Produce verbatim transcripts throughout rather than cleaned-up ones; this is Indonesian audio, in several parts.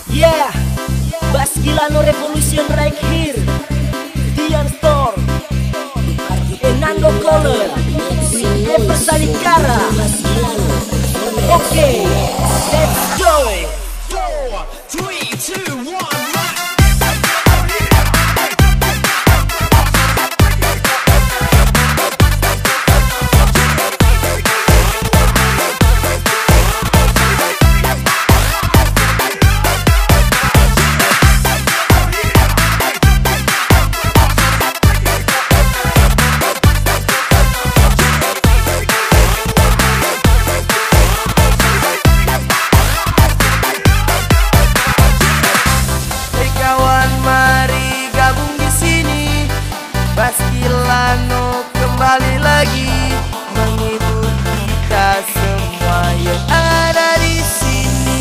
Yeah, Baskilano Revolution right here. Dian Store, Enando Color, Ever Salikara. Okay, let's go. Four, three, two, one. Baskilano kembali lagi menghibur kita semua yang ada di sini.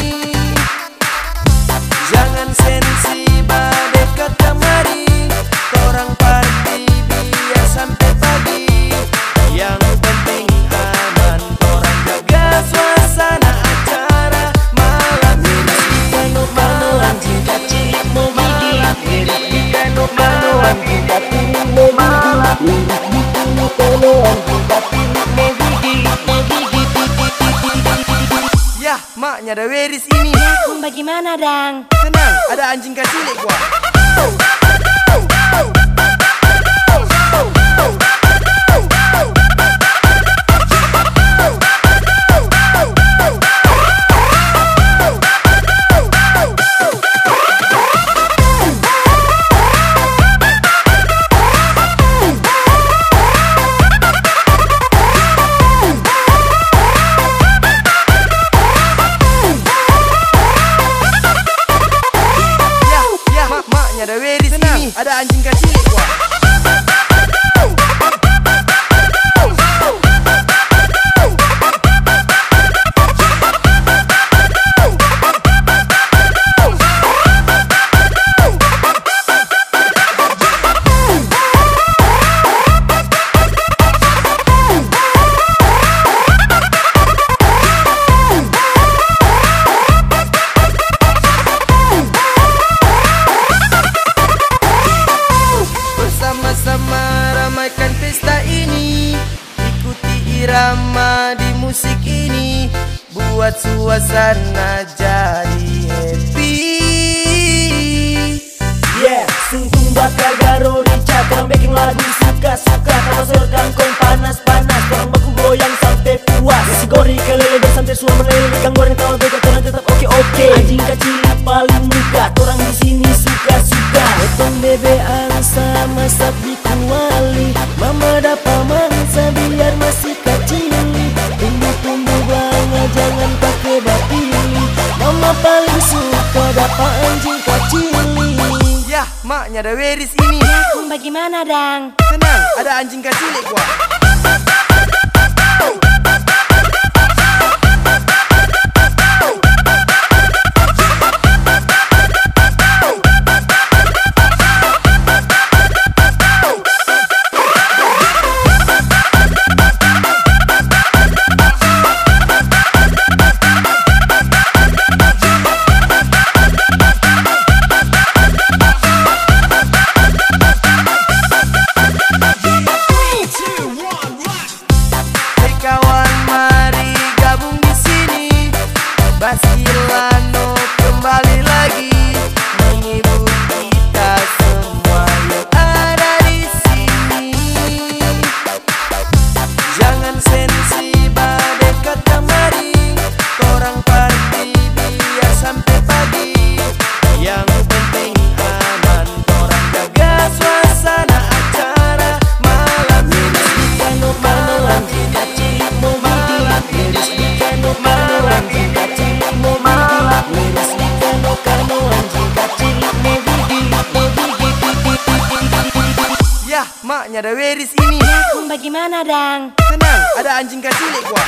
Jangan sensi dekat kemari, orang party biar sampai pagi. Yang penting aman, orang jaga suasana acara malam ini. Malam cinta cilik mau gigi, malam cinta ya, maknya ada Weris ini. Bagaimana, Dang? Tenang, ada anjing kecil gua. Ada Weris ini, ada anjing kecil gua. Sama ramaikan pesta ini, ikuti irama di musik ini, buat suasana jadi happy. Yeah, sungguh bakal garo rica, orang bikin lagu suka-suka, kalau sorkan kong panas-panas, orang baku goyang sampai puas. Si gori kelele bersantai suara meleleh, ikan goreng tawa beda, orang tetap oke-oke. Anjing kecil paling muka, orang di sini suka-suka. Potong bebean sama sapi kuali, mama dapat mangsa biar masih kecil. Tumbuh-tumbuh banget jangan pakai batili, mama paling suka dapat anjing kecil. Ya, maknya ada Weris ini. Bagaimana, Dang? Tenang, ada anjing kecil gua. Baskilano kembali lagi menghibur kita semua yang ada di sini. Jangan sensi dekat kemari, orang party biar sampai pagi. Yang penting aman, orang jaga suasana acara malam ini. Malam cinta cilik mau gigi, malam cinta cilik mau ya, maknya ada Weris ini. Bagaimana, Dang? Tenang, ada anjing kecil gua.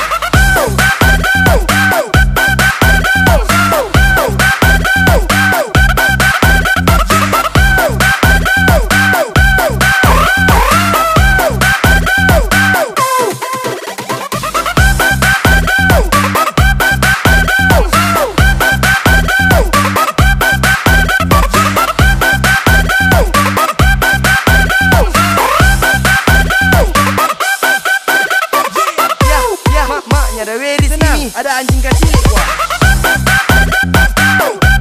ini ada anjing kecil. Wah.